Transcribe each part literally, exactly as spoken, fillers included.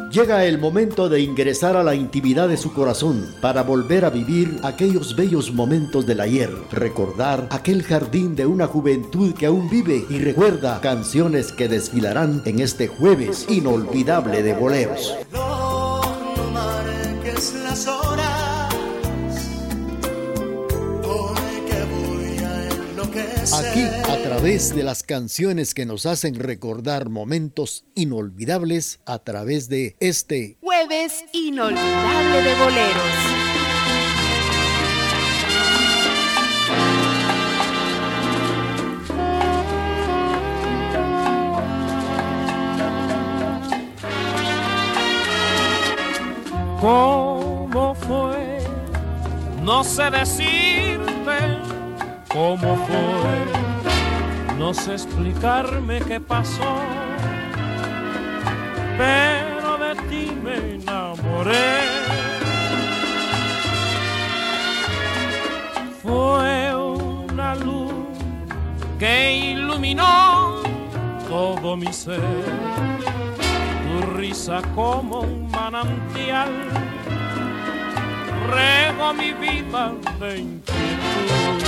Llega el momento de ingresar a la intimidad de su corazón para volver a vivir aquellos bellos momentos del ayer, recordar aquel jardín de una juventud que aún vive y recuerda canciones que desfilarán en este jueves inolvidable de boleros. No marques las horas, porque voy a enloquecer. Aquí, a través de las canciones que nos hacen recordar momentos inolvidables, a través de este Jueves Inolvidable de Boleros. ¿Cómo fue? No sé decirte cómo fue, no sé explicarme qué pasó, pero de ti me enamoré. Fue una luz que iluminó todo mi ser, tu risa como un manantial regó mi vida de inquietud.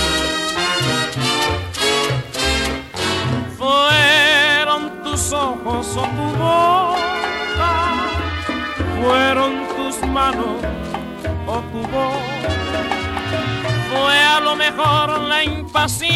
Fueron tus ojos o tu boca, fueron tus manos o tu voz, fue a lo mejor la impaciencia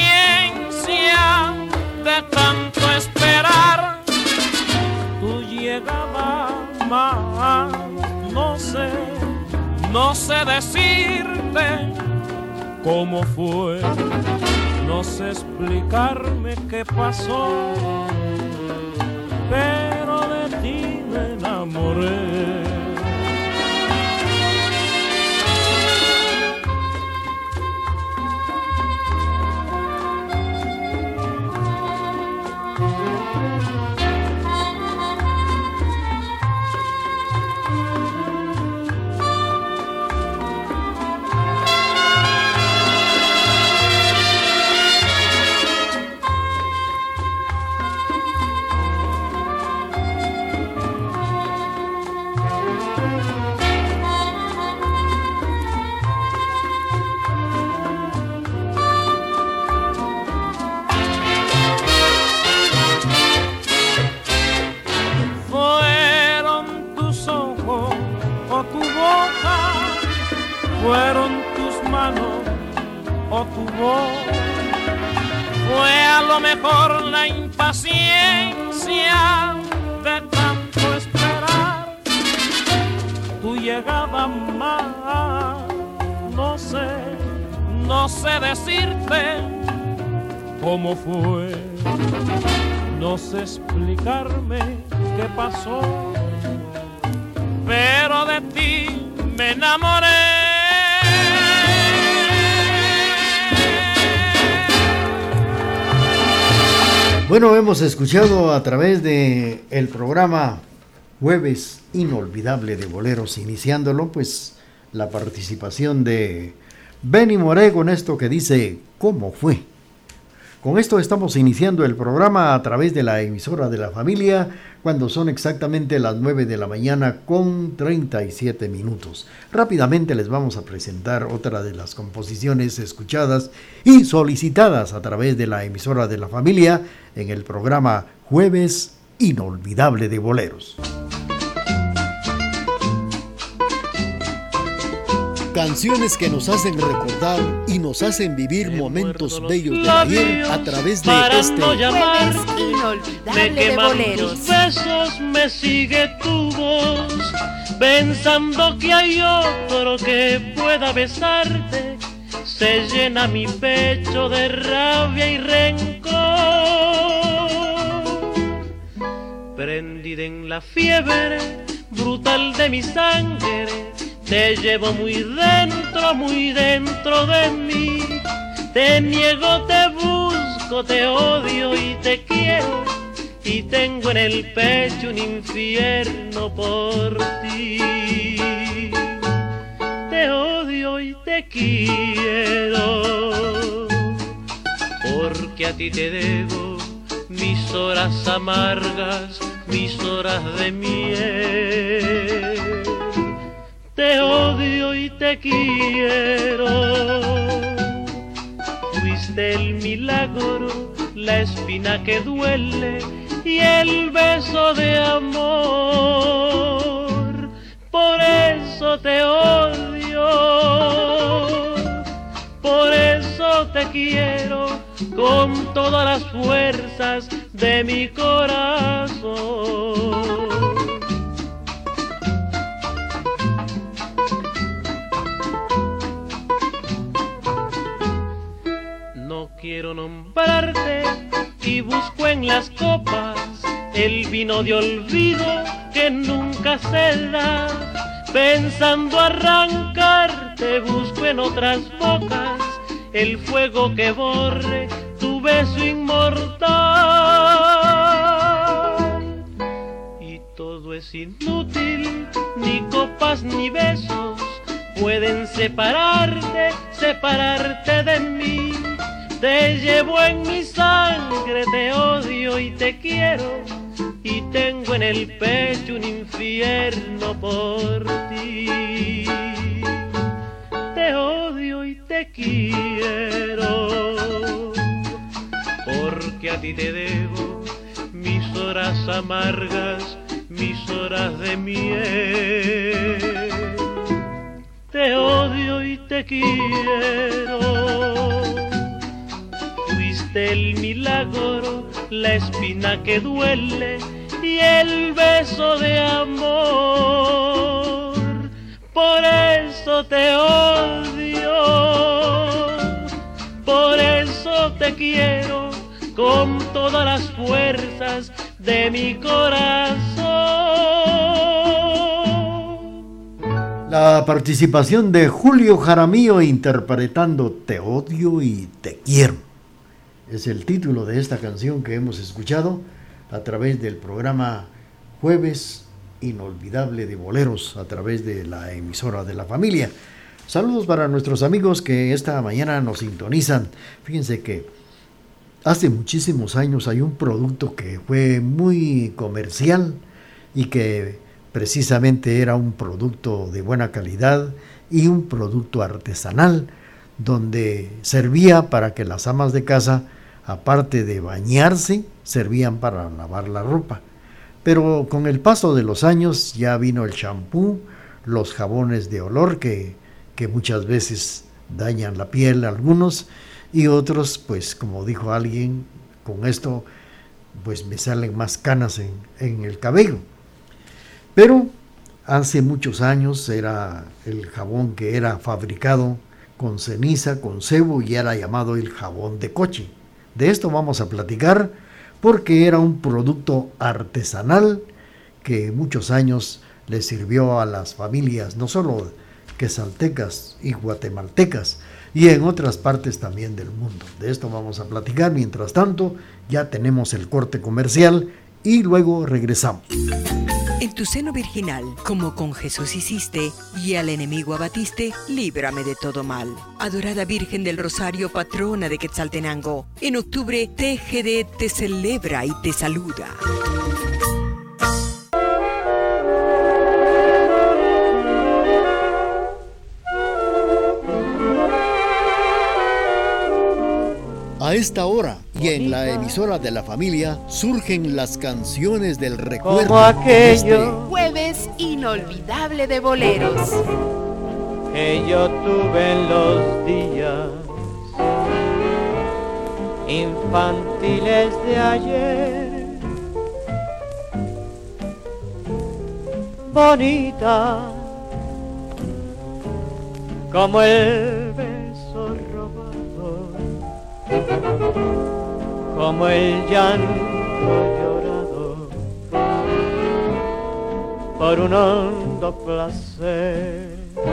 de tanto esperar tu llegada más. No sé, no sé decirte cómo fue, no sé explicarme qué pasó, pero de ti me enamoré. Fueron tus manos o tu voz, fue a lo mejor la impaciencia de tanto esperar tu llegada más. No sé, no sé decirte cómo fue, no sé explicarme qué pasó, pero de ti me enamoré. Bueno, hemos escuchado a través de el programa Jueves Inolvidable de Boleros, iniciándolo, pues, la participación de Benny Moré con esto que dice ¿cómo fue? Con esto estamos iniciando el programa a través de la emisora de la familia, cuando son exactamente las nueve de la mañana con treinta y siete minutos. Rápidamente les vamos a presentar otra de las composiciones escuchadas y solicitadas a través de la emisora de la familia en el programa Jueves Inolvidable de Boleros. Canciones que nos hacen recordar y nos hacen vivir momentos bellos de ayer a través de este no llamar, Jueves Inolvidable me de queman Boleros. tus besos, me sigue tu voz, pensando que hay otro que pueda besarte, se llena mi pecho de rabia y rencor. Prendida en la fiebre brutal de mi sangre, te llevo muy dentro, muy dentro de mí. Te niego, te busco, te odio y te quiero, y tengo en el pecho un infierno por ti. Te odio y te quiero, porque a ti te debo mis horas amargas, mis horas de miel. te quiero. Fuiste el milagro, la espina que duele y el beso de amor. Por eso te odio, por eso te quiero con todas las fuerzas de mi corazón. No quiero nombrarte y busco en las copas el vino de olvido que nunca se da. Pensando arrancarte busco en otras bocas el fuego que borre tu beso inmortal. Y todo es inútil, ni copas ni besos pueden separarte, separarte de mí. Te llevo en mi sangre, te odio y te quiero, y tengo en el pecho un infierno por ti. Te odio y te quiero, porque a ti te debo mis horas amargas, mis horas de miel. Te odio y te quiero. Fuiste el milagro, la espina que duele y el beso de amor. Por eso te odio, por eso te quiero con todas las fuerzas de mi corazón. La participación de Julio Jaramillo interpretando Te odio y te quiero. Es el título de esta canción que hemos escuchado a través del programa Jueves Inolvidable de Boleros, a través de la emisora de la familia. Saludos para nuestros amigos que esta mañana nos sintonizan. Fíjense que hace muchísimos años hay un producto que fue muy comercial y que precisamente era un producto de buena calidad y un producto artesanal, donde servía para que las amas de casa, aparte de bañarse, servían para lavar la ropa. Pero con el paso de los años ya vino el champú, los jabones de olor que, que muchas veces dañan la piel a algunos, y otros, pues como dijo alguien, con esto pues me salen más canas en, en el cabello. Pero hace muchos años era el jabón que era fabricado con ceniza, con sebo, y era llamado el jabón de coche. De esto vamos a platicar porque era un producto artesanal que muchos años le sirvió a las familias, no solo quetzaltecas y guatemaltecas, y en otras partes también del mundo. De esto vamos a platicar. Mientras tanto, ya tenemos el corte comercial y luego regresamos. En tu seno virginal, como con Jesús hiciste, y al enemigo abatiste, líbrame de todo mal. Adorada Virgen del Rosario, patrona de Quetzaltenango, en octubre T G D te celebra y te saluda. A esta hora y en la emisora de la familia surgen las canciones del recuerdo. Como aquello Jueves Inolvidable de Boleros. que yo tuve en los días infantiles de ayer. Bonita como el beso robado, como el llanto llorado por un hondo placer.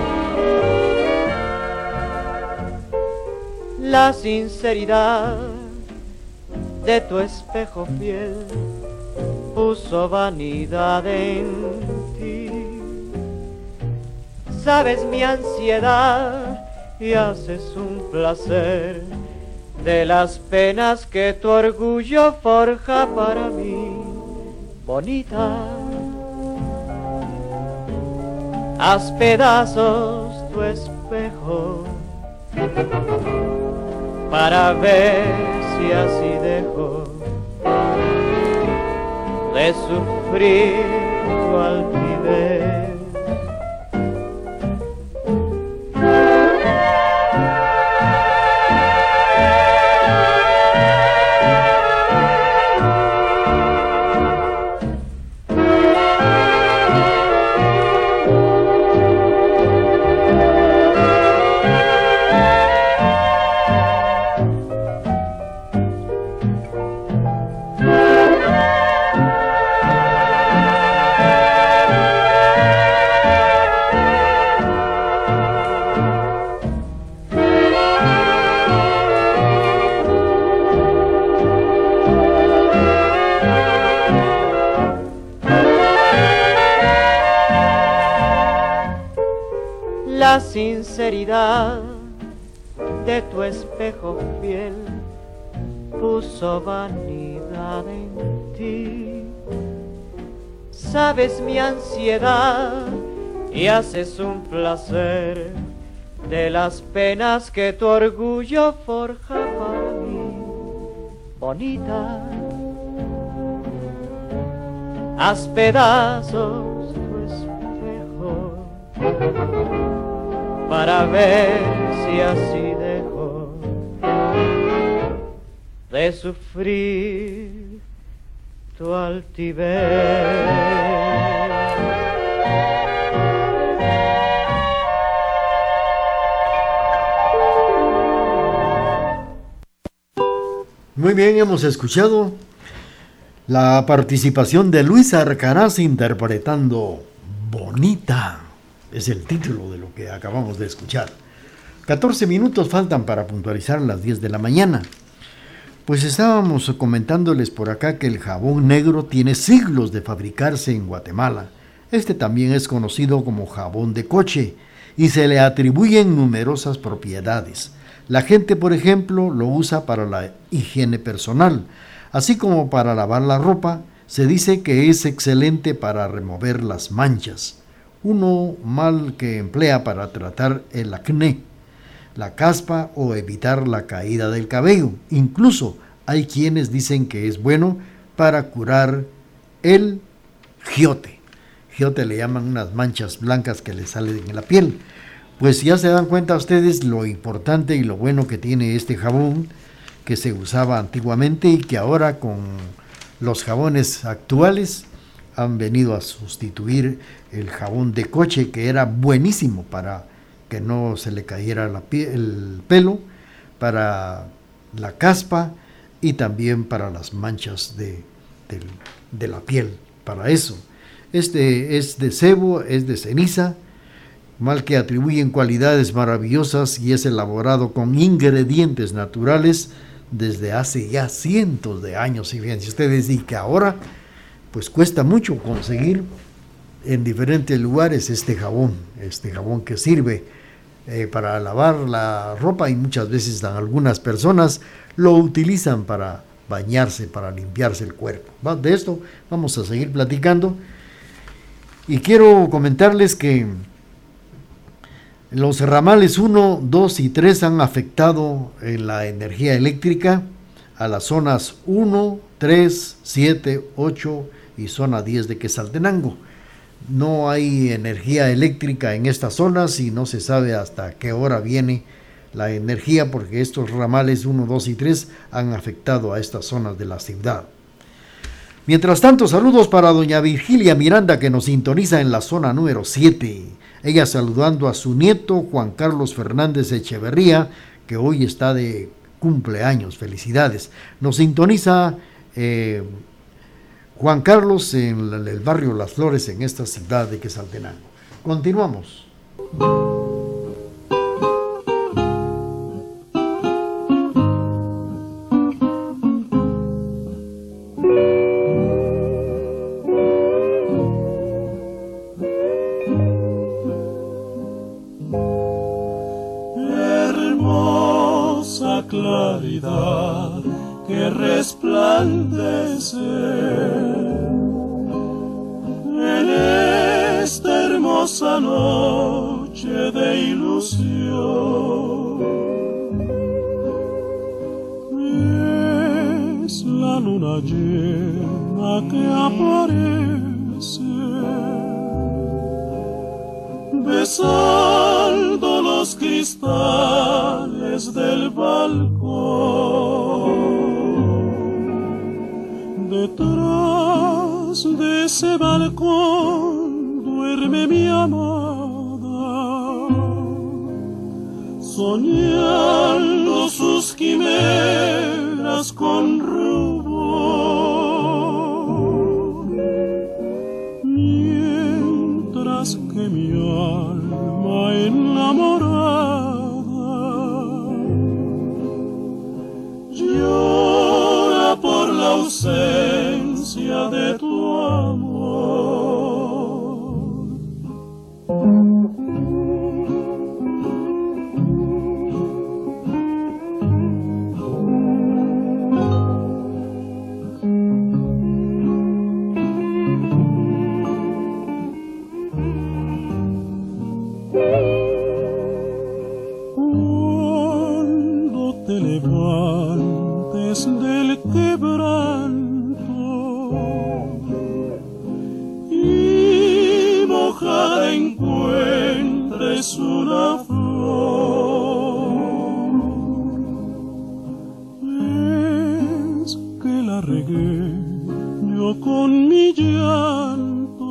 La sinceridad de tu espejo fiel puso vanidad en ti. Sabes mi ansiedad y haces un placer de las penas que tu orgullo forja para mí. Bonita, haz pedazos tu espejo para ver si así dejo de sufrir tu altivez. La sinceridad de tu espejo fiel puso vanidad en ti. Sabes mi ansiedad y haces un placer de las penas que tu orgullo forja para mí. Bonita, haz pedazos tu espejo para ver si así dejo de sufrir tu altivez. Muy bien, hemos escuchado la participación de Luis Arcaraz interpretando Bonita. Es el título de lo que acabamos de escuchar. catorce minutos faltan para puntualizar las diez de la mañana. Pues estábamos comentándoles por acá que el jabón negro tiene siglos de fabricarse en Guatemala. Este también es conocido como jabón de coche y se le atribuyen numerosas propiedades. La gente, por ejemplo, lo usa para la higiene personal, así como para lavar la ropa. Se dice que es excelente para remover las manchas. Uno mal que emplea para tratar el acné, la caspa o evitar la caída del cabello. Incluso hay quienes dicen que es bueno para curar el giote. Giote le llaman unas manchas blancas que le salen en la piel. Pues ya se dan cuenta ustedes lo importante y lo bueno que tiene este jabón que se usaba antiguamente y que ahora con los jabones actuales han venido a sustituir el jabón de coche, que era buenísimo para que no se le cayera la piel, el pelo, para la caspa y también para las manchas de, de, de la piel, para eso. Este es de sebo, es de ceniza, mal que atribuyen cualidades maravillosas y es elaborado con ingredientes naturales desde hace ya cientos de años. Y fíjense ustedes, y que ahora pues cuesta mucho conseguir en diferentes lugares este jabón, este jabón que sirve eh, para lavar la ropa y muchas veces algunas personas lo utilizan para bañarse, para limpiarse el cuerpo. De esto vamos a seguir platicando y quiero comentarles que los ramales uno, dos y tres han afectado en la energía eléctrica a las zonas uno, tres, siete, ocho y zona diez de Quetzaltenango. No hay energía eléctrica en estas zonas y no se sabe hasta qué hora viene la energía porque estos ramales uno, dos y tres han afectado a estas zonas de la ciudad. Mientras tanto, saludos para doña Virgilia Miranda que nos sintoniza en la zona número siete. Ella saludando a su nieto Juan Carlos Fernández Echeverría, que hoy está de cumpleaños. Felicidades. Nos sintoniza eh, Juan Carlos en el barrio Las Flores, en esta ciudad de Quetzaltenango. Continuamos. Hermosa claridad que resplandece en esta hermosa hermosa noche de ilusión. Es la luna llena que aparece, besando los cristales del balcón. Detrás de ese balcón duerme mi amada, soñando sus quimeras con rubor, mientras que mi alma enamorada llora por la ausencia de tu amor. Cuando te levantes del quebranto y mojada encuentres una flor, es que la regué yo con mi llanto,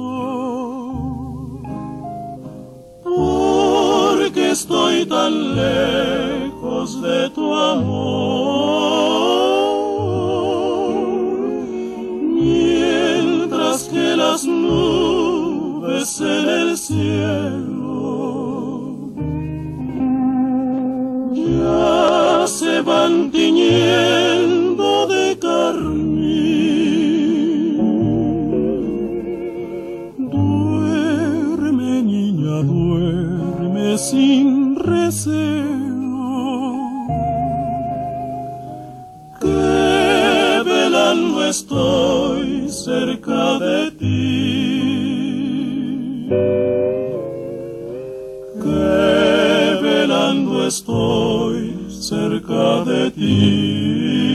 porque estoy tan lejos de tu amor, mientras que las nubes en el cielo ya se van tiñendo de carmín. Duerme, niña, duerme sin recelo, que velando estoy cerca de ti, que velando estoy cerca de ti.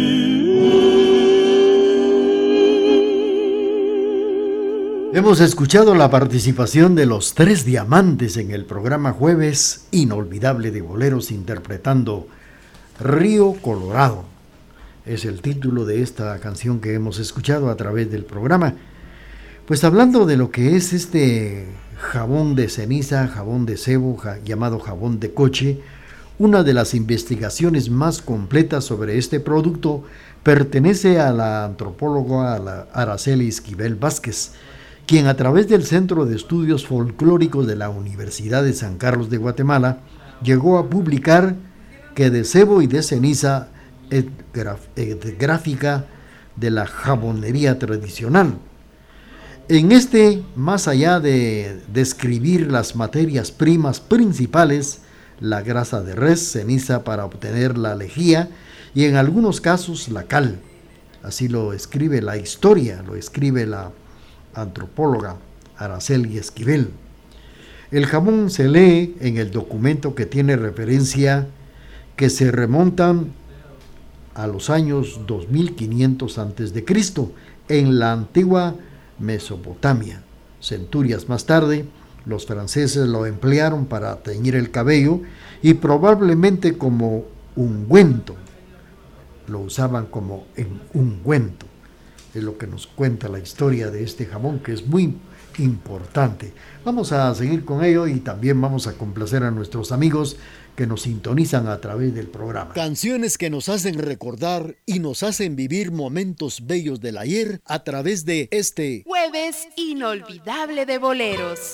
Hemos escuchado la participación de los Tres Diamantes en el programa Jueves Inolvidable de Boleros, interpretando Río Colorado. Es el título de esta canción que hemos escuchado a través del programa. Pues hablando de lo que es este jabón de ceniza, jabón de sebo, ja, llamado jabón de coche, una de las investigaciones más completas sobre este producto pertenece a la antropóloga a la Araceli Esquivel Vázquez, quien a través del Centro de Estudios Folclóricos de la Universidad de San Carlos de Guatemala llegó a publicar que de sebo y de ceniza es gráfica de la jabonería tradicional. En este, más allá de describir las materias primas principales, la grasa de res, ceniza para obtener la lejía y en algunos casos la cal. Así lo escribe la historia, lo escribe la antropóloga Araceli Esquivel. El jabón se lee en el documento que tiene referencia que se remontan a los años dos mil quinientos antes de Cristo en la antigua Mesopotamia. Centurias más tarde, los franceses lo emplearon para teñir el cabello y probablemente como ungüento. Lo usaban como en ungüento. Es lo que nos cuenta la historia de este jabón, que es muy importante. Vamos a seguir con ello y también vamos a complacer a nuestros amigos que nos sintonizan a través del programa. Canciones que nos hacen recordar y nos hacen vivir momentos bellos del ayer a través de este Jueves Inolvidable de Boleros.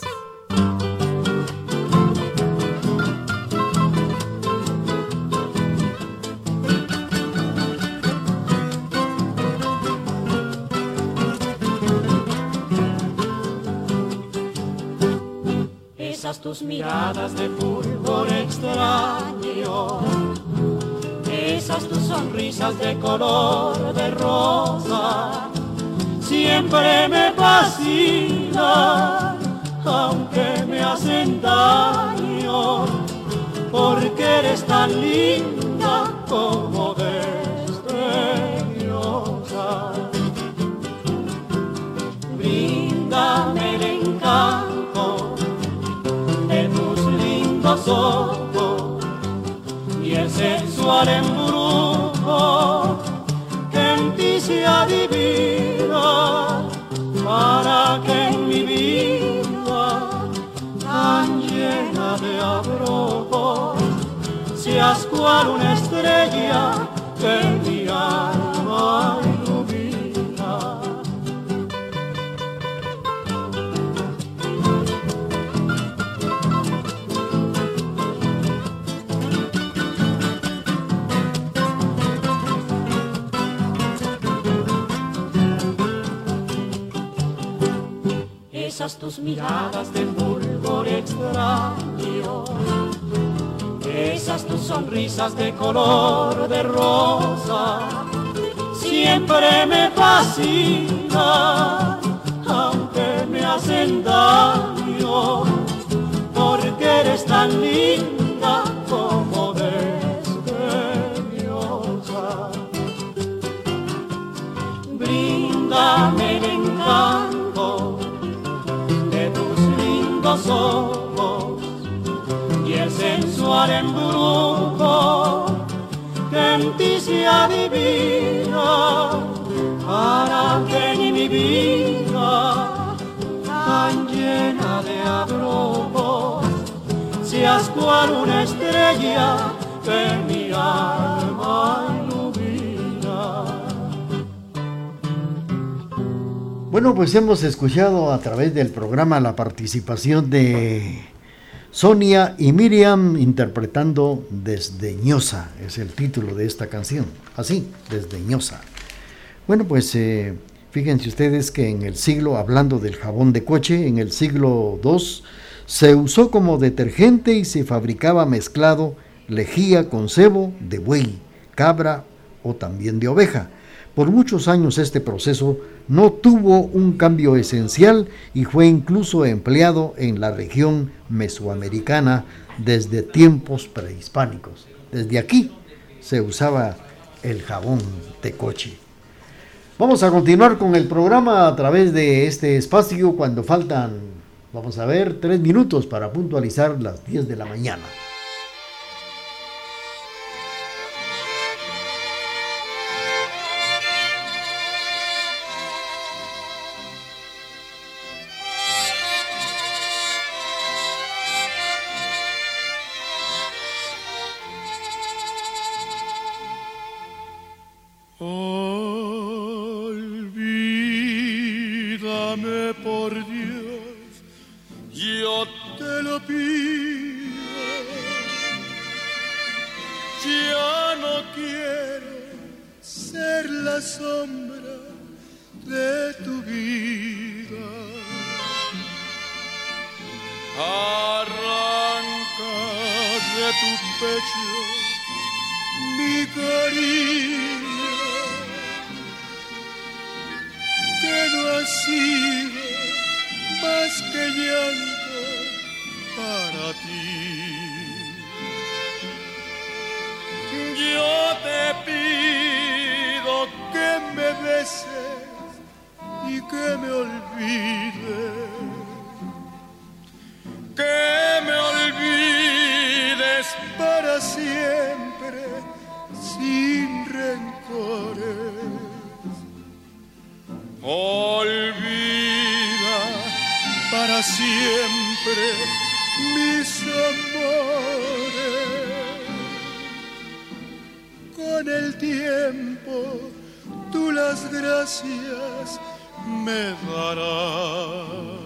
Esas tus miradas de fulgor extraño, esas tus sonrisas de color de rosa, siempre me fascinan, aunque me hacen encanto de tus lindos ojos y el sensual embrujo que en ti se adivina, para que en mi vida tan llena de abrojos seas cual una estrella que mi alma ilumina. Esas tus miradas de fulgor extraño, esas tus sonrisas de color de rosa, siempre me fascinan, aunque me hacen daño, porque eres tan linda como desdeñosa. Bríndame el encanto de tus lindos ojos y el sensual embrujo que en ti se adivina, para que en mi vida tan llena de abrojos seas cual una estrella que mi alma ilumina. Bueno, pues hemos escuchado a través del programa la participación de Sonia y Miriam interpretando Desdeñosa, es el título de esta canción, así, Desdeñosa. Bueno, pues eh, fíjense ustedes que en el siglo, hablando del jabón de coche, en el siglo segundo se usó como detergente y se fabricaba mezclado lejía con sebo de buey, cabra o también de oveja. Por muchos años este proceso no tuvo un cambio esencial y fue incluso empleado en la región mesoamericana desde tiempos prehispánicos. Desde aquí se usaba el jabón de coche. Vamos a continuar con el programa a través de este espacio cuando faltan, vamos a ver, tres minutos para puntualizar las diez de la mañana. Olvídame por Dios, yo te lo pido. Ya no quiero ser la sombra de tu vida. Arranca de tu pecho mi cariño, que no ha sido más que llanto para ti. Yo te pido que me beses y que me olvides, que me olvides para siempre sin rencores. Olvida para siempre mis amores. Con el tiempo tú las gracias me darás.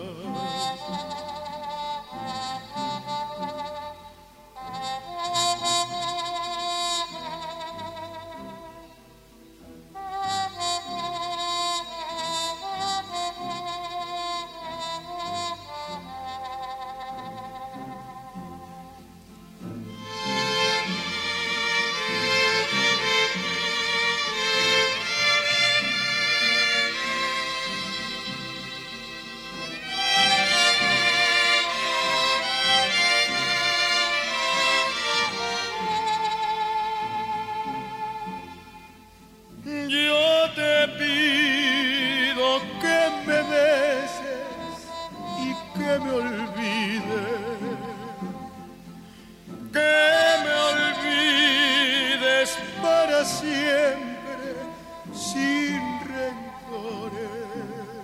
me olvide, que me olvides para siempre sin rencores.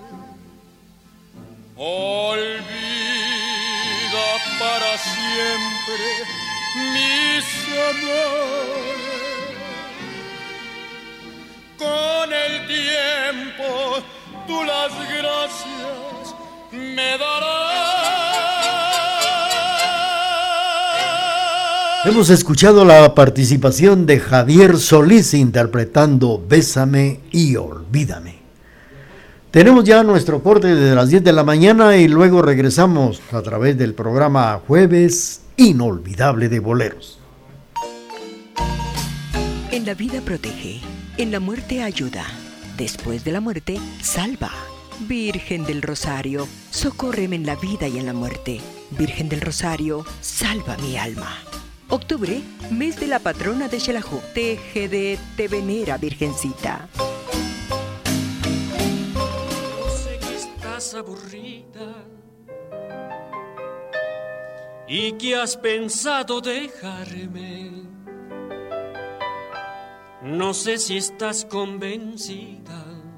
Olvida para siempre mis amores. Con el tiempo tú las gracias me darás. Hemos escuchado la participación de Javier Solís interpretando Bésame y Olvídame. Tenemos ya nuestro corte desde las diez de la mañana y luego regresamos a través del programa Jueves Inolvidable de Boleros. En la vida protege, en la muerte ayuda, después de la muerte salva. Virgen del Rosario, socórreme en la vida y en la muerte. Virgen del Rosario, salva mi alma. Octubre, mes de la patrona de Xelajú. T G D te venera, Virgencita. Yo sé que estás aburrida y que has pensado dejarme. No sé si estás convencida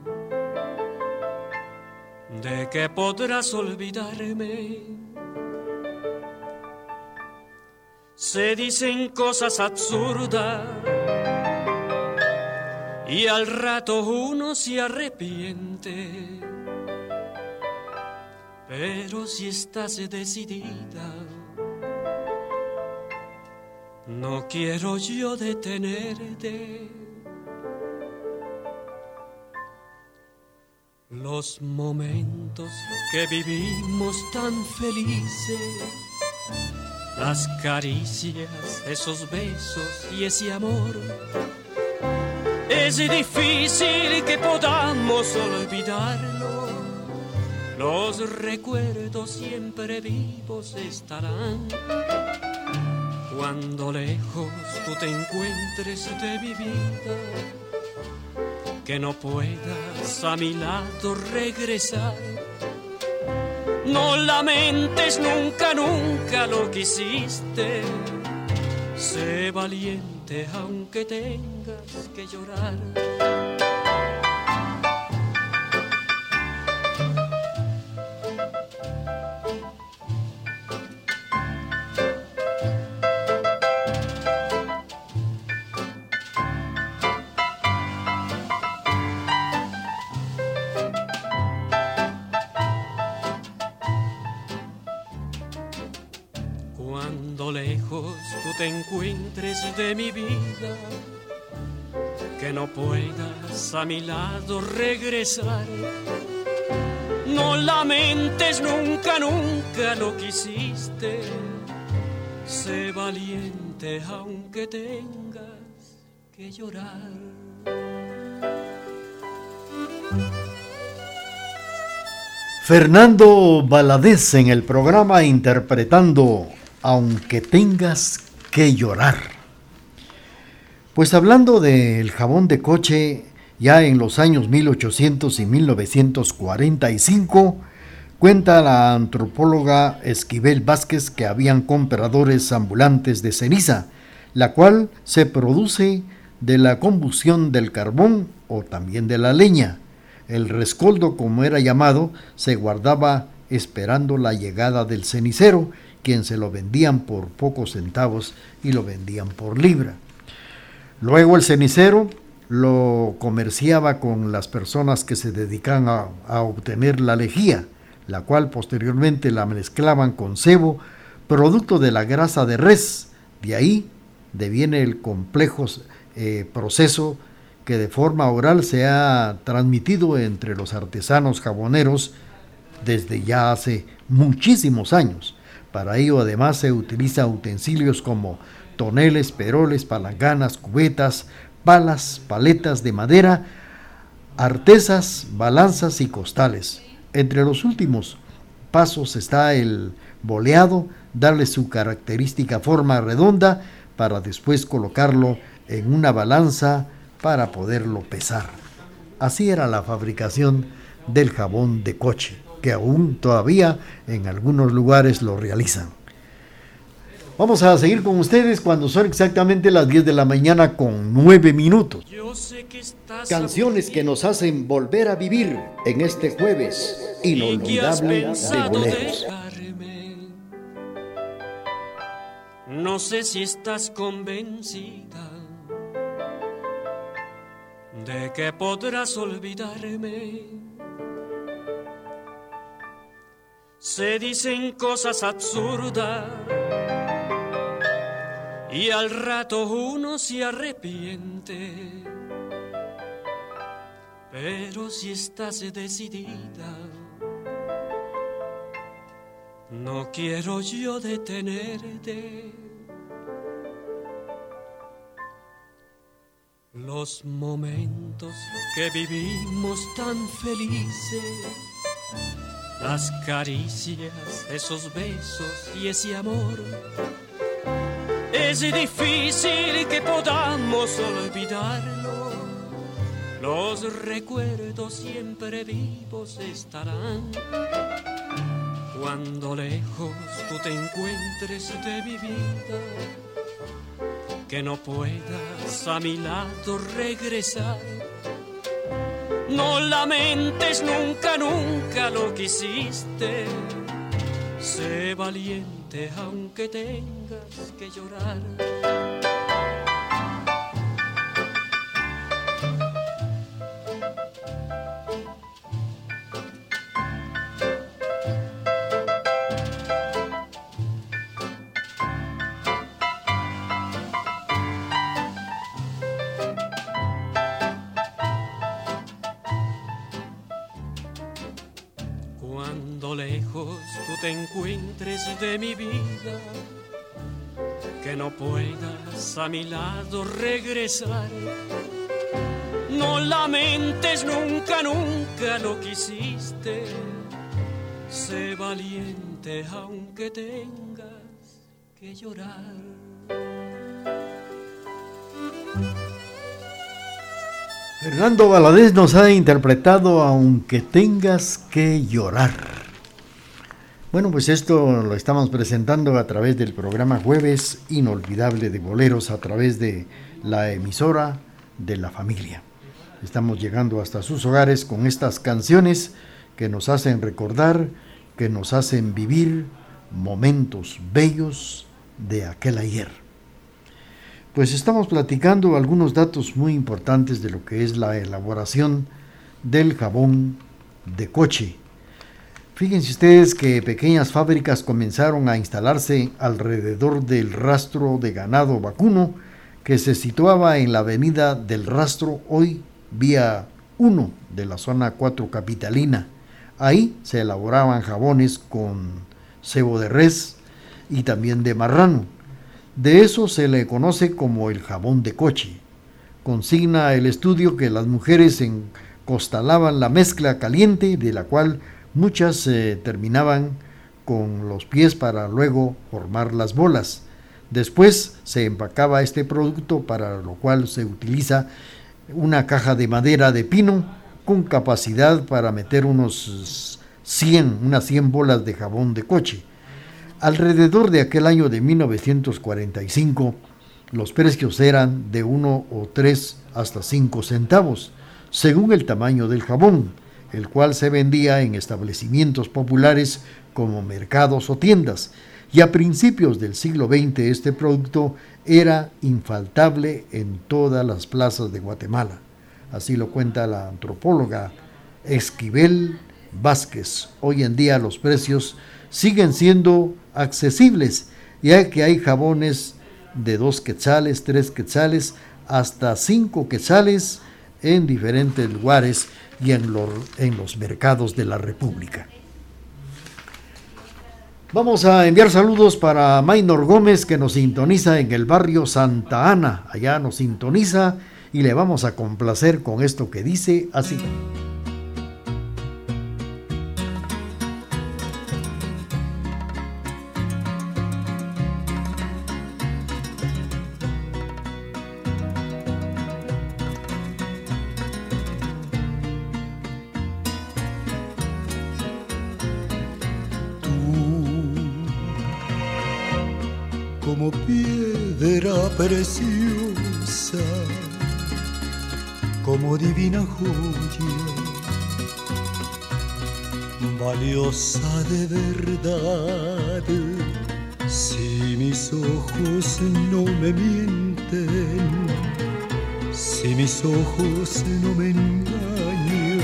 de que podrás olvidarme. Se dicen cosas absurdas y al rato uno se arrepiente. Pero si estás decidida, no quiero yo detenerte. Los momentos que vivimos tan felices, las caricias, esos besos y ese amor, es difícil que podamos olvidarlo. Los recuerdos siempre vivos estarán. Cuando lejos tú te encuentres de mi vida, que no puedas a mi lado regresar. No lamentes nunca, nunca lo que hiciste. Sé valiente aunque tengas que llorar. Te encuentres de mi vida, que no puedas a mi lado regresar. No lamentes nunca, nunca lo que hiciste. Sé valiente aunque tengas que llorar. Fernando Valadez en el programa interpretando Aunque tengas que llorar. Pues hablando del jabón de coche, ya en los años mil ochocientos y mil novecientos cuarenta y cinco, cuenta la antropóloga Esquivel Vázquez que habían compradores ambulantes de ceniza, la cual se produce de la combustión del carbón o también de la leña. El rescoldo, como era llamado, se guardaba esperando la llegada del cenicero, quien se lo vendían por pocos centavos y lo vendían por libra. Luego el cenicero lo comerciaba con las personas que se dedicaban a, a obtener la lejía, la cual posteriormente la mezclaban con sebo, producto de la grasa de res. De ahí deviene el complejo eh, proceso que de forma oral se ha transmitido entre los artesanos jaboneros desde ya hace muchísimos años. Para ello además se utiliza utensilios como toneles, peroles, palanganas, cubetas, palas, paletas de madera, artesas, balanzas y costales. Entre los últimos pasos está el boleado, darle su característica forma redonda para después colocarlo en una balanza para poderlo pesar. Así era la fabricación del jabón de coche. que aún todavía en algunos lugares lo realizan. Vamos a seguir con ustedes cuando son exactamente las diez de la mañana con nueve minutos. Canciones que nos hacen volver a vivir en este jueves inolvidable de boleros. No sé si estás convencida de que podrás olvidarme. Se dicen cosas absurdas y al rato uno se arrepiente. Pero si estás decidida, no quiero yo detenerte. Los momentos que vivimos tan felices, las caricias, esos besos y ese amor, es difícil que podamos olvidarlo. Los recuerdos siempre vivos estarán. Cuando lejos tú te encuentres de mi vida, que no puedas a mi lado regresar. No lamentes nunca, nunca lo que hiciste. Sé valiente aunque tengas que llorar. Te encuentres de mi vida, que no puedas a mi lado regresar. No lamentes nunca, nunca lo que hiciste. Sé valiente aunque tengas que llorar. Fernando Valadez nos ha interpretado Aunque tengas que llorar. Bueno, pues esto lo estamos presentando a través del programa Jueves Inolvidable de Boleros, a través de la emisora de la familia. Estamos llegando hasta sus hogares con estas canciones que nos hacen recordar, que nos hacen vivir momentos bellos de aquel ayer. Pues estamos platicando algunos datos muy importantes de lo que es la elaboración del jabón de coche. Fíjense ustedes que pequeñas fábricas comenzaron a instalarse alrededor del rastro de ganado vacuno que se situaba en la avenida del Rastro, hoy vía uno de la zona cuatro capitalina. Ahí se elaboraban jabones con sebo de res y también de marrano. De eso se le conoce como el jabón de coche. Consigna el estudio que las mujeres encostalaban la mezcla caliente, de la cual muchas eh, terminaban con los pies para luego formar las bolas. Después se empacaba este producto, para lo cual se utiliza una caja de madera de pino con capacidad para meter unos cien, unas cien bolas de jabón de coche. Alrededor de aquel año de mil novecientos cuarenta y cinco, los precios eran de uno o tres hasta cinco centavos, según el tamaño del jabón, el cual se vendía en establecimientos populares como mercados o tiendas, y a principios del siglo veinte este producto era infaltable en todas las plazas de Guatemala. Así lo cuenta la antropóloga Esquivel Vázquez. Hoy en día los precios siguen siendo accesibles, ya que hay jabones de dos quetzales, tres quetzales, hasta cinco quetzales en diferentes lugares y en los, en los mercados de la República. Vamos a enviar saludos para Maynor Gómez, que nos sintoniza en el barrio Santa Ana. Allá nos sintoniza y le vamos a complacer con esto que dice así. como piedra preciosa, como divina joya, valiosa de verdad. Si mis ojos no me mienten, si mis ojos no me engañan,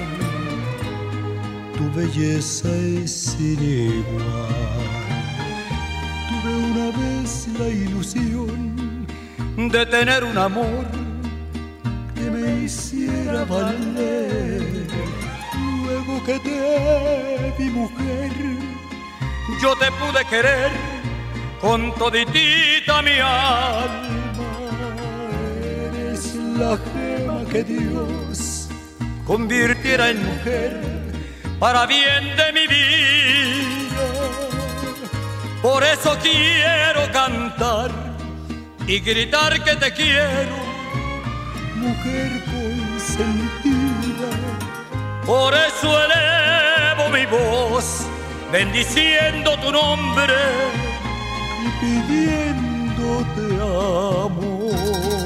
tu belleza es sin igual. Tuve una vez la ilusión de tener un amor que me hiciera valer. Luego que te vi mujer, yo te pude querer con toditita mi alma. Eres la gema que Dios convirtiera en mujer para bien de mi vida. Por eso quiero cantar y gritar que te quiero, mujer consentida. Por eso elevo mi voz bendiciendo tu nombre y pidiéndote amor.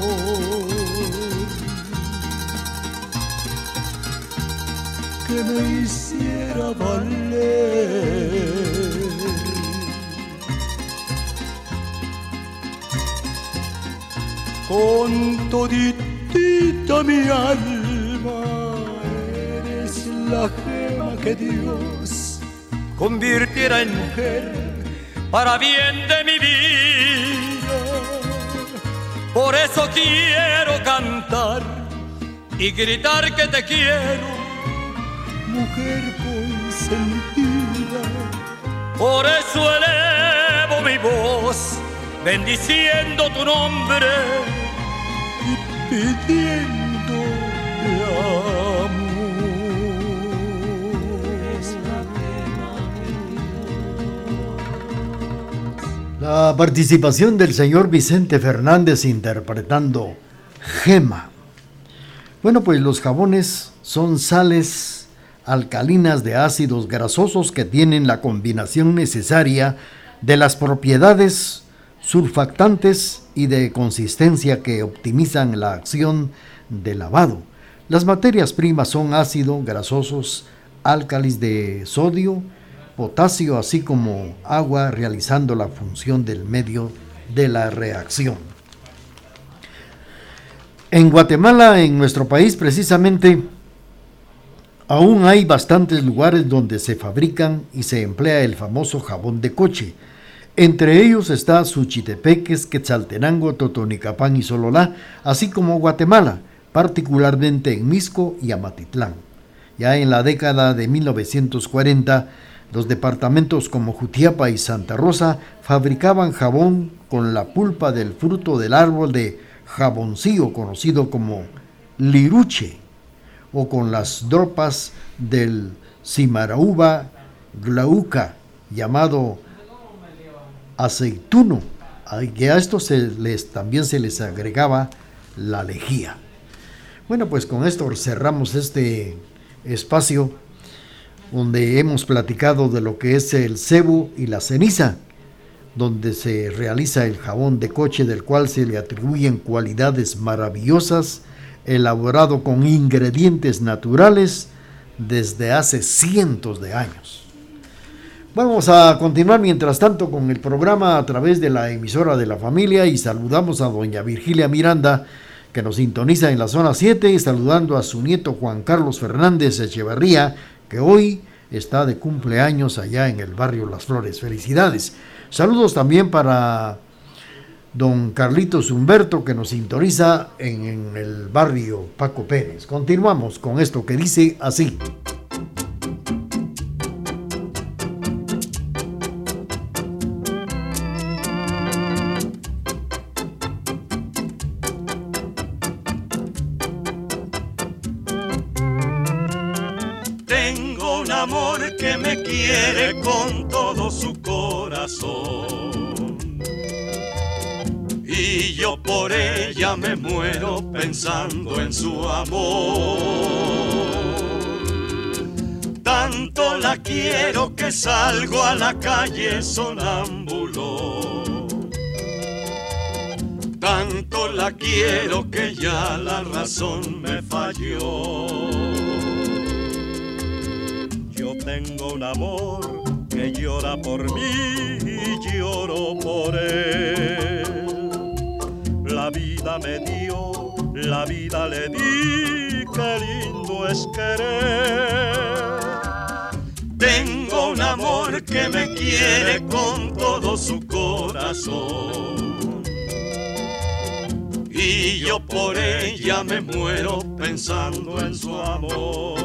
Que me hiciera valer. Con toditita mi alma, eres la gema que Dios convirtiera en mujer para bien de mi vida. Por eso quiero cantar y gritar que te quiero, mujer consentida. Por eso elevo mi voz bendiciendo tu nombre y pidiéndote amor. La participación del señor Vicente Fernández interpretando Gema. Bueno, pues los jabones son sales alcalinas de ácidos grasosos que tienen la combinación necesaria de las propiedades surfactantes y de consistencia que optimizan la acción de lavado. Las materias primas son ácidos grasosos, álcalis de sodio, potasio, así como agua, realizando la función del medio de la reacción. En Guatemala, en nuestro país precisamente, aún hay bastantes lugares donde se fabrican y se emplea el famoso jabón de coche. Entre ellos está Suchitepeques, Quetzaltenango, Totonicapán y Sololá, así como Guatemala, particularmente en Mixco y Amatitlán. Ya en la década de mil novecientos cuarenta, los departamentos como Jutiapa y Santa Rosa fabricaban jabón con la pulpa del fruto del árbol de jaboncillo conocido como liruche, o con las dropas del Cimarauba glauca llamado aceituno, que a esto se les, también se les agregaba la lejía. Bueno, pues con esto cerramos este espacio donde hemos platicado de lo que es el cebo y la ceniza, donde se realiza el jabón de coche, del cual se le atribuyen cualidades maravillosas, elaborado con ingredientes naturales desde hace cientos de años. Vamos a continuar mientras tanto con el programa a través de la emisora de la familia, y saludamos a doña Virgilia Miranda, que nos sintoniza en la zona siete, y saludando a su nieto Juan Carlos Fernández Echeverría, que hoy está de cumpleaños allá en el barrio Las Flores. Felicidades. Saludos también para don Carlitos Humberto, que nos sintoniza en, en el barrio Paco Pérez. Continuamos con esto que dice así. Tengo un amor que me quiere con todo su corazón, y yo por ella me muero pensando en su amor. Tanto la quiero que salgo a la calle sonámbulo, tanto la quiero que ya la razón me falló. Yo tengo un amor que llora por mí y lloro por él. La vida me dio, la vida le di, qué lindo es querer. Tengo un amor que me quiere con todo su corazón, y yo por ella me muero pensando en su amor.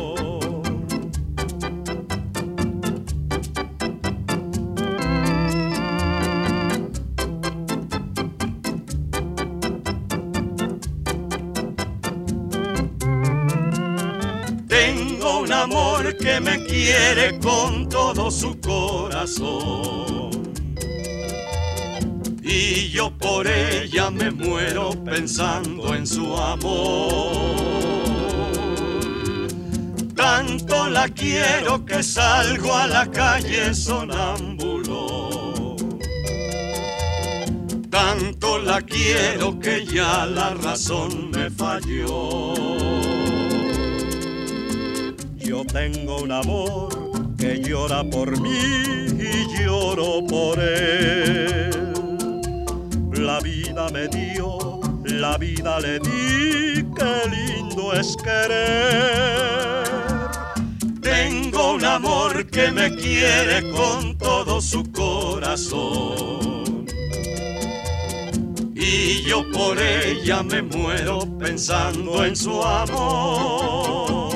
Tengo un amor que me quiere con todo su corazón, y yo por ella me muero pensando en su amor. Tanto la quiero que salgo a la calle sonámbulo, tanto la quiero que ya la razón me falló. Yo tengo un amor que llora por mí y lloro por él. La vida me dio, la vida le di, qué lindo es querer. Tengo un amor que me quiere con todo su corazón, y yo por ella me muero pensando en su amor.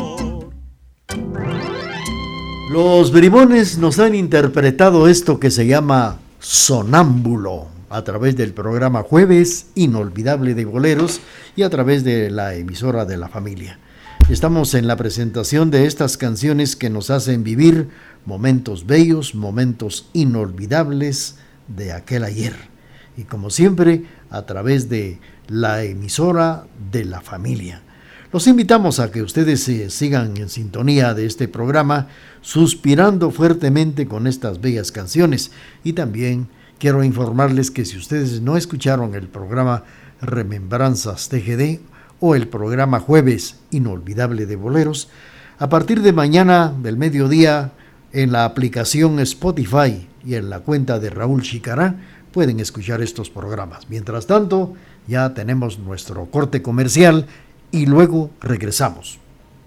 Los bribones nos han interpretado esto que se llama Sonámbulo a través del programa Jueves Inolvidable de Boleros y a través de la emisora de la familia. Estamos en la presentación de estas canciones que nos hacen vivir momentos bellos, momentos inolvidables de aquel ayer. Y como siempre, a través de la emisora de la familia. Los invitamos a que ustedes eh, sigan en sintonía de este programa, suspirando fuertemente con estas bellas canciones. Y también quiero informarles que si ustedes no escucharon el programa Remembranzas T G D o el programa Jueves Inolvidable de Boleros, a partir de mañana del mediodía en la aplicación Spotify y en la cuenta de Raúl Chicará pueden escuchar estos programas. Mientras tanto, ya tenemos nuestro corte comercial y luego regresamos.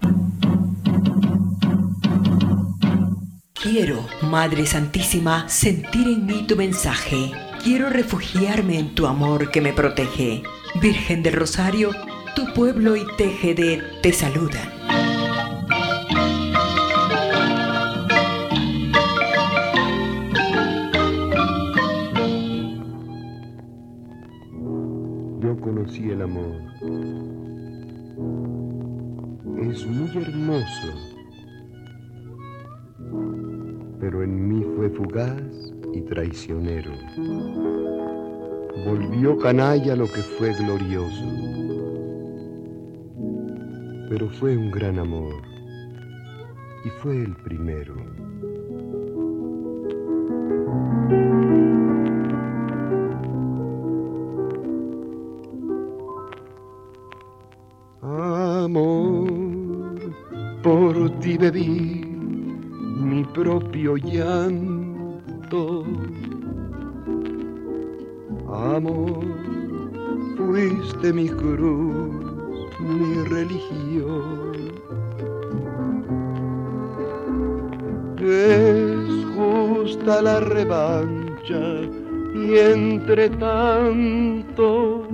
Quiero, Madre Santísima, sentir en mí tu mensaje. Quiero refugiarme en tu amor que me protege. Virgen del Rosario, tu pueblo y T G D te saludan. Yo conocí el amor. Es muy hermoso, pero en mí fue fugaz y traicionero. Volvió canalla lo que fue glorioso, pero fue un gran amor y fue el primero. Amor, por ti bebí mi propio llanto. Amor, fuiste mi cruz, mi religión. Es justa la revancha y entre tanto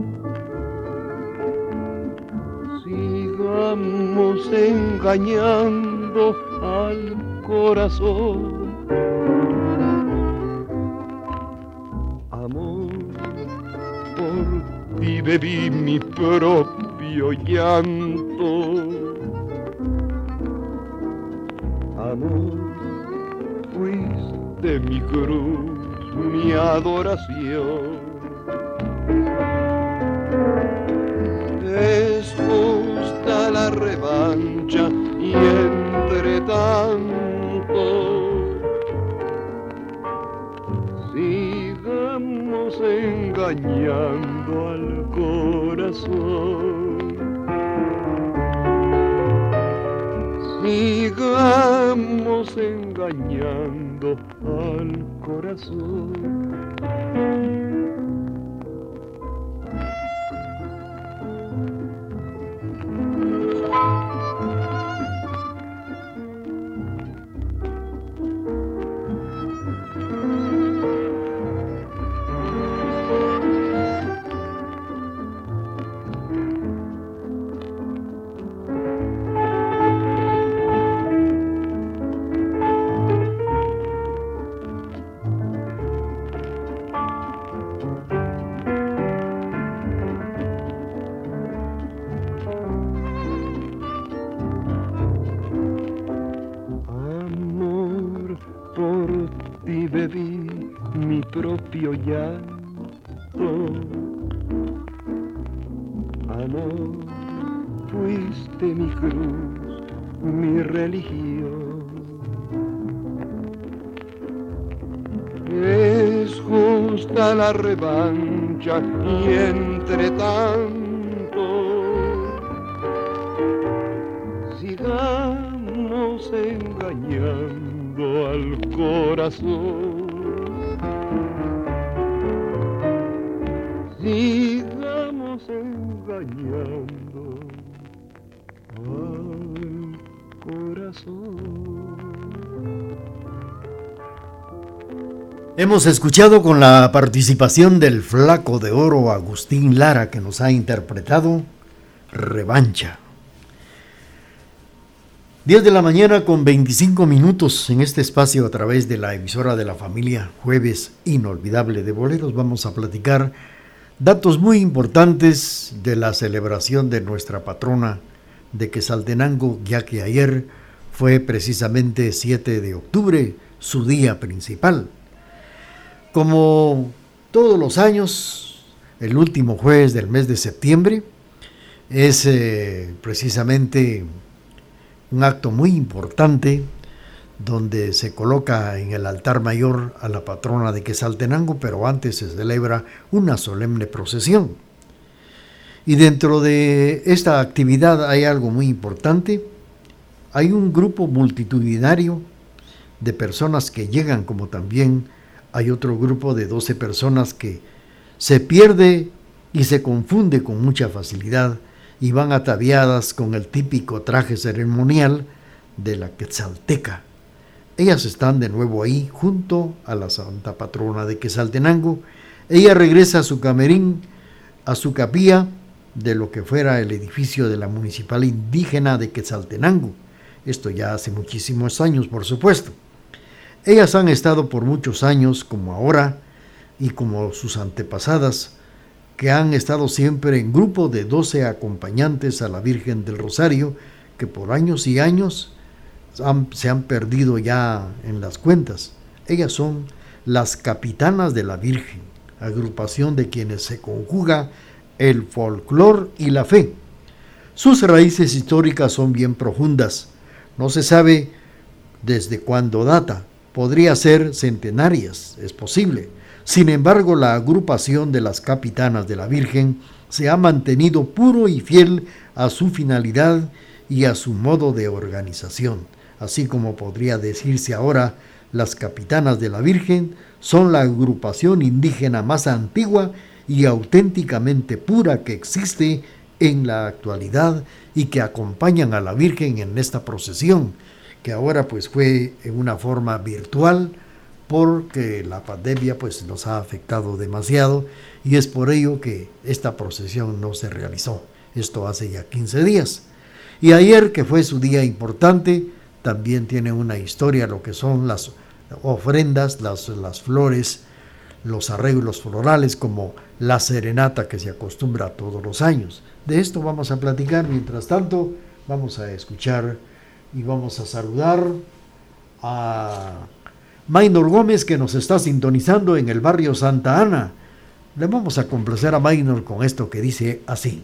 sigamos engañando al corazón. Amor, por ti bebí mi propio llanto. Amor, fuiste mi cruz, mi adoración. Es justa la revancha y entre tanto sigamos engañando engañando al corazón. Sigamos engañando al corazón. Propio llanto, amor, fuiste mi cruz, mi religión. Es justa la revancha y entre tanto sigamos engañando al corazón. Sigamos engañando al corazón. Hemos escuchado con la participación del Flaco de Oro Agustín Lara, que nos ha interpretado Revancha. diez de la mañana con veinticinco minutos en este espacio a través de la emisora de la familia Jueves Inolvidable de Boleros. Vamos a platicar datos muy importantes de la celebración de nuestra patrona de Quetzaltenango, ya que ayer fue precisamente siete de octubre, su día principal. Como todos los años, el último jueves del mes de septiembre es eh, precisamente un acto muy importante donde se coloca en el altar mayor a la patrona de Quetzaltenango, pero antes se celebra una solemne procesión. Y dentro de esta actividad hay algo muy importante. Hay un grupo multitudinario de personas que llegan, como también hay otro grupo de doce personas que se pierde y se confunde con mucha facilidad y van ataviadas con el típico traje ceremonial de la quetzalteca. Ellas están de nuevo ahí junto a la santa patrona de Quetzaltenango. Ella regresa a su camerín, a su capilla de lo que fuera el edificio de la municipal indígena de Quetzaltenango. Esto ya hace muchísimos años, por supuesto. Ellas han estado por muchos años, como ahora, y como sus antepasadas, que han estado siempre en grupo de doce acompañantes a la Virgen del Rosario, que por años y años Han, se han perdido ya en las cuentas. Ellas son las capitanas de la Virgen, agrupación de quienes se conjuga el folclor y la fe. Sus raíces históricas son bien profundas. No se sabe desde cuándo data. Podría ser centenarias, es posible. Sin embargo, la agrupación de las capitanas de la Virgen se ha mantenido puro y fiel a su finalidad y a su modo de organización. Así como podría decirse ahora, las capitanas de la Virgen son la agrupación indígena más antigua y auténticamente pura que existe en la actualidad y que acompañan a la Virgen en esta procesión, que ahora pues fue en una forma virtual porque la pandemia pues nos ha afectado demasiado y es por ello que esta procesión no se realizó. Esto hace ya quince días. Y ayer, que fue su día importante, también tiene una historia lo que son las ofrendas, las, las flores, los arreglos florales, como la serenata que se acostumbra todos los años. De esto vamos a platicar. Mientras tanto, vamos a escuchar y vamos a saludar a Maynor Gómez, que nos está sintonizando en el barrio Santa Ana. Le vamos a complacer a Maynor con esto que dice así.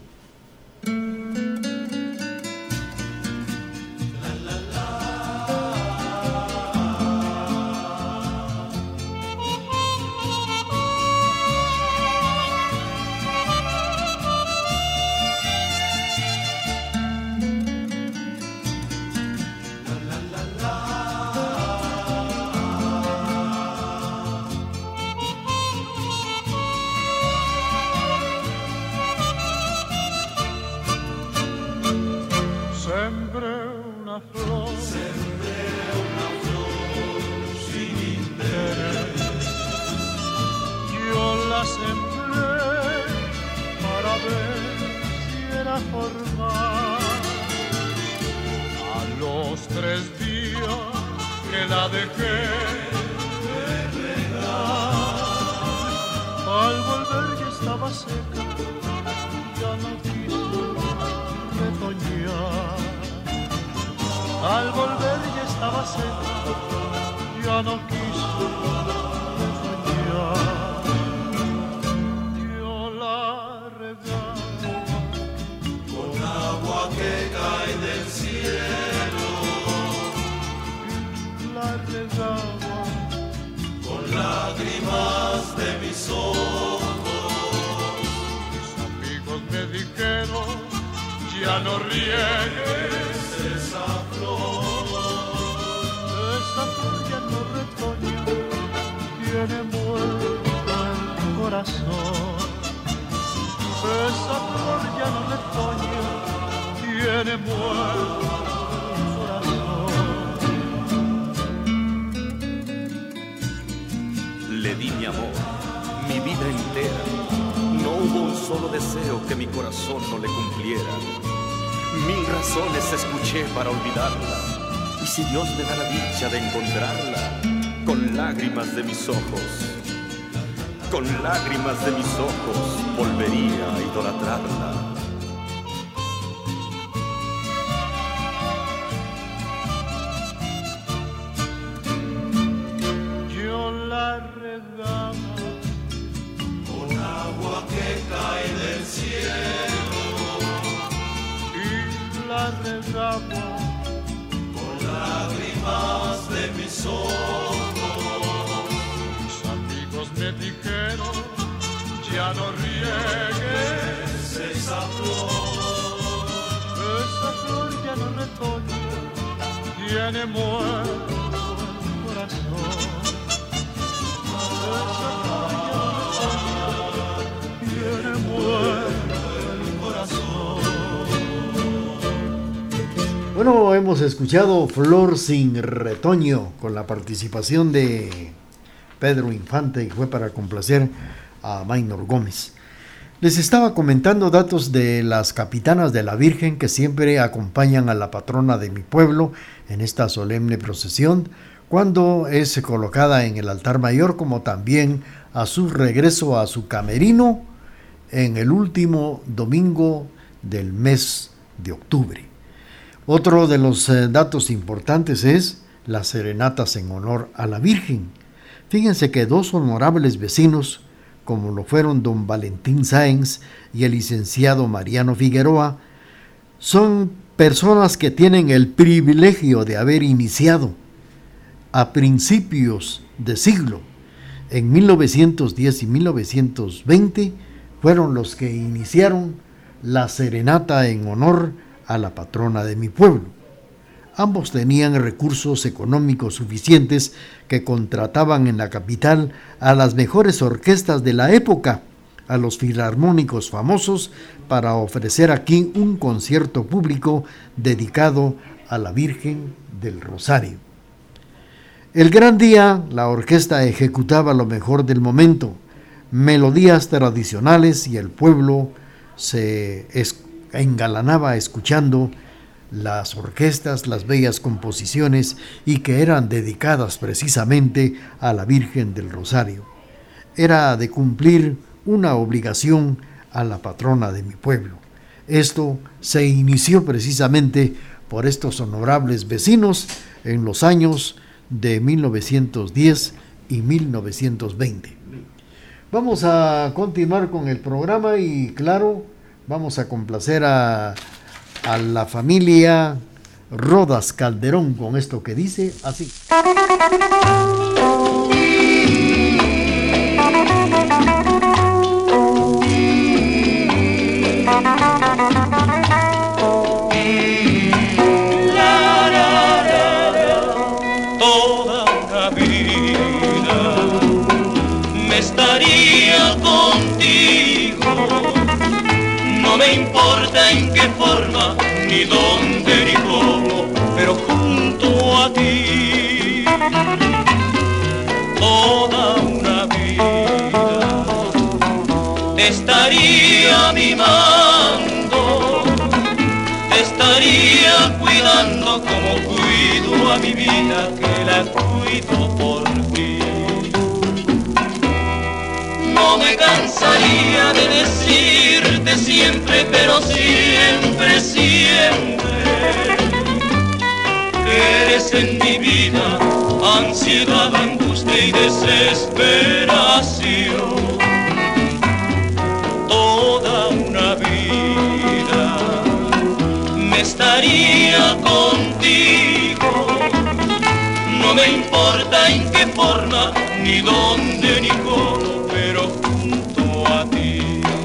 dejé de regar. Al volver ya estaba seca, ya no quiso retoñar. Al volver ya estaba seca, ya no quiso retoñar. Yo la regaba con agua que cae del cielo. La regaba con lágrimas de mis ojos. Mis amigos me dijeron, ya no riegues esa flor. Esa flor ya no retoña, tiene muerto el corazón. Esa flor ya no retoña, tiene muerto el corazón. Le di mi amor, mi vida entera. No hubo un solo deseo que mi corazón no le cumpliera. Mil razones escuché para olvidarla. Y si Dios me da la dicha de encontrarla, con lágrimas de mis ojos, con lágrimas de mis ojos, volvería a idolatrarla. Yo la regaba con agua que cae del cielo. Y la regaba con lágrimas de mis ojos. Mis amigos me dijeron, ya no riegues esa flor. Esa flor ya no retoña, tiene muerto el corazón. Esa flor ya no retoña, tiene muerto el corazón. Bueno, hemos escuchado Flor sin retoño con la participación de Pedro Infante y fue para complacer a Maynor Gómez. Les estaba comentando datos de las capitanas de la Virgen que siempre acompañan a la patrona de mi pueblo en esta solemne procesión cuando es colocada en el altar mayor, como también a su regreso a su camerino en el último domingo del mes de octubre. Otro de los eh, datos importantes es las serenatas en honor a la Virgen. Fíjense que dos honorables vecinos, como lo fueron don Valentín Sáenz y el licenciado Mariano Figueroa, son personas que tienen el privilegio de haber iniciado a principios de siglo, en mil novecientos diez y mil novecientos veinte, fueron los que iniciaron la serenata en honor a la patrona de mi pueblo. Ambos tenían recursos económicos suficientes que contrataban en la capital a las mejores orquestas de la época, a los filarmónicos famosos, para ofrecer aquí un concierto público dedicado a la Virgen del Rosario. El gran día, la orquesta ejecutaba lo mejor del momento, melodías tradicionales, y el pueblo se engalanaba escuchando las orquestas, las bellas composiciones, y que eran dedicadas precisamente a la Virgen del Rosario. Era de cumplir una obligación a la patrona de mi pueblo. Esto se inició precisamente por estos honorables vecinos en los años de mil novecientos diez y mil novecientos veinte. Vamos a continuar con el programa y, claro, vamos a complacer a, a la familia Rodas Calderón con esto que dice así. Toda una vida me estaría contigo. No me importa en qué forma, ni dónde, ni cómo, pero junto a ti. Toda una vida te estaría mimando, te estaría cuidando como cuido a mi vida que la cuido por ti. No me cansaría de decirte siempre, pero siempre, siempre, que eres en mi vida ansiedad, angustia y desesperación. Toda una vida me estaría contigo, no me importa en qué forma, ni dónde, ni cómo, pero junto a ti.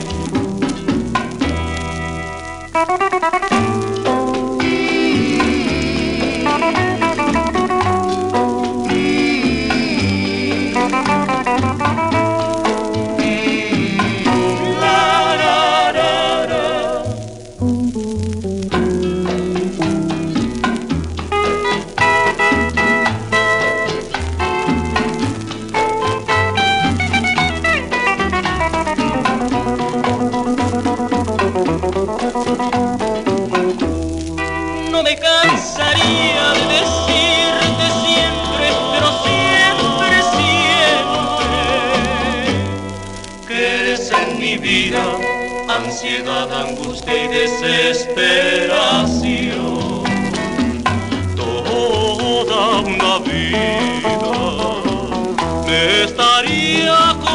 No me cansaría de decirte siempre, pero siempre, siempre, que eres en mi vida ansiedad, angustia y desesperación. Toda una vida me estaría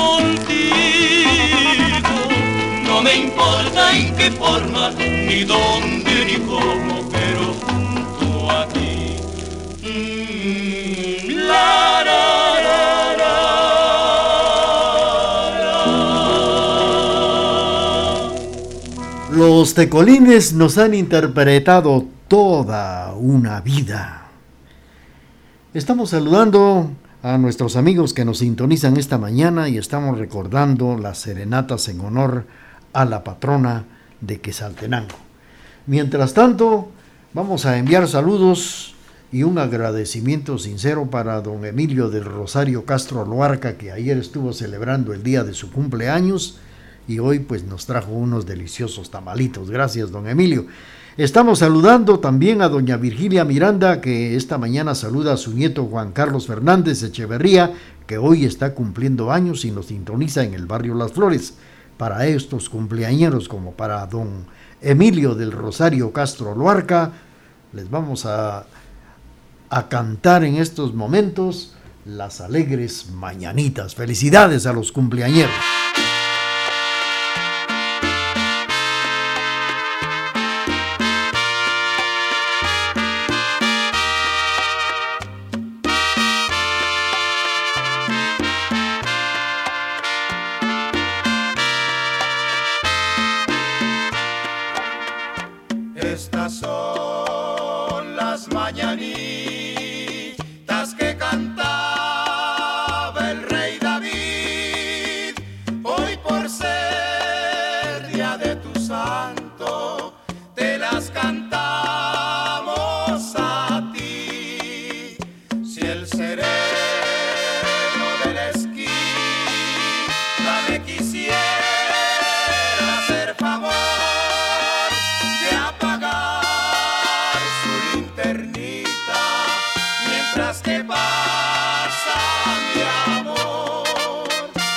contigo, no me importa en qué forma, ni dónde, ni cómo, pero junto a ti. Mm, la, la, la, la, la. Los tecolines nos han interpretado toda una vida. Estamos saludando a nuestros amigos que nos sintonizan esta mañana y estamos recordando las serenatas en honor a la patrona de Quetzaltenango. Mientras tanto, vamos a enviar saludos y un agradecimiento sincero para don Emilio del Rosario Castro Loarca, que ayer estuvo celebrando el día de su cumpleaños y hoy pues nos trajo unos deliciosos tamalitos. Gracias, don Emilio. Estamos saludando también a doña Virgilia Miranda, que esta mañana saluda a su nieto Juan Carlos Fernández Echeverría, que hoy está cumpliendo años y nos sintoniza en el barrio Las Flores. Para estos cumpleañeros, como para don Emilio del Rosario Castro Loarca, les vamos a, a cantar en estos momentos las alegres mañanitas. Felicidades a los cumpleañeros. Estas son las mañanitas que cantaba el rey David. Hoy por ser día de tu santo, te las cantamos a ti. Si el sereno de la esquina me quisiera hacer favor de apagar su linternita mientras que pasa mi amor,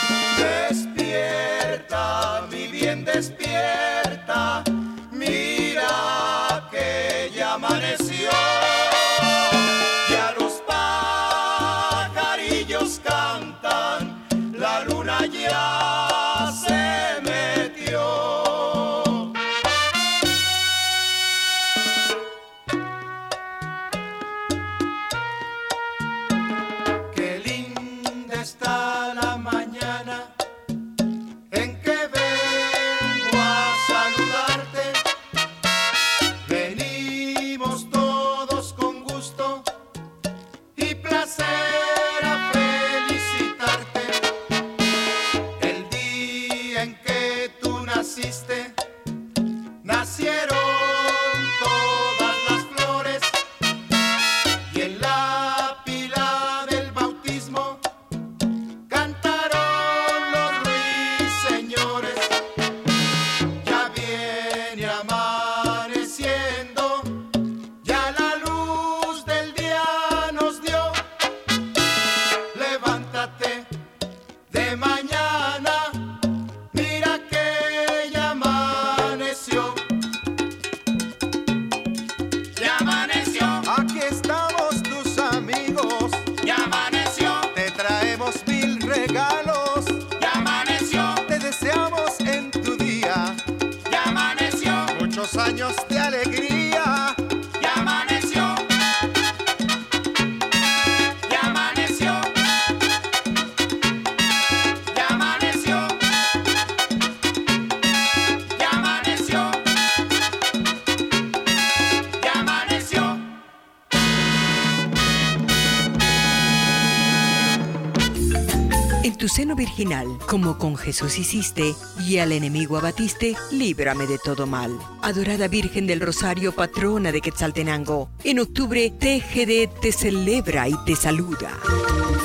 despierta, mi bien, despierta, mira que ya amaneció, ya los pajarillos cantan, la luna ya se metió. Qué linda está la mañana en que vengo a saludarte. Venimos todos con gusto y placer a felicitarte. El día en que tú naciste, nacieron todas las flores y en la pila del bautismo que mañana, mira que ya amaneció. Ya amaneció. Aquí estamos tus amigos. Ya amaneció. Te traemos mil regalos. Ya amaneció. Te deseamos en tu día. Ya amaneció. Muchos años de alegría. Ya amaneció. Ya amaneció. Ya amaneció. Ya amaneció. Ya amaneció. En tu seno virginal, como con Jesús hiciste, y al enemigo abatiste, líbrame de todo mal. Adorada Virgen del Rosario, patrona de Quetzaltenango, en octubre T G D te celebra y te saluda.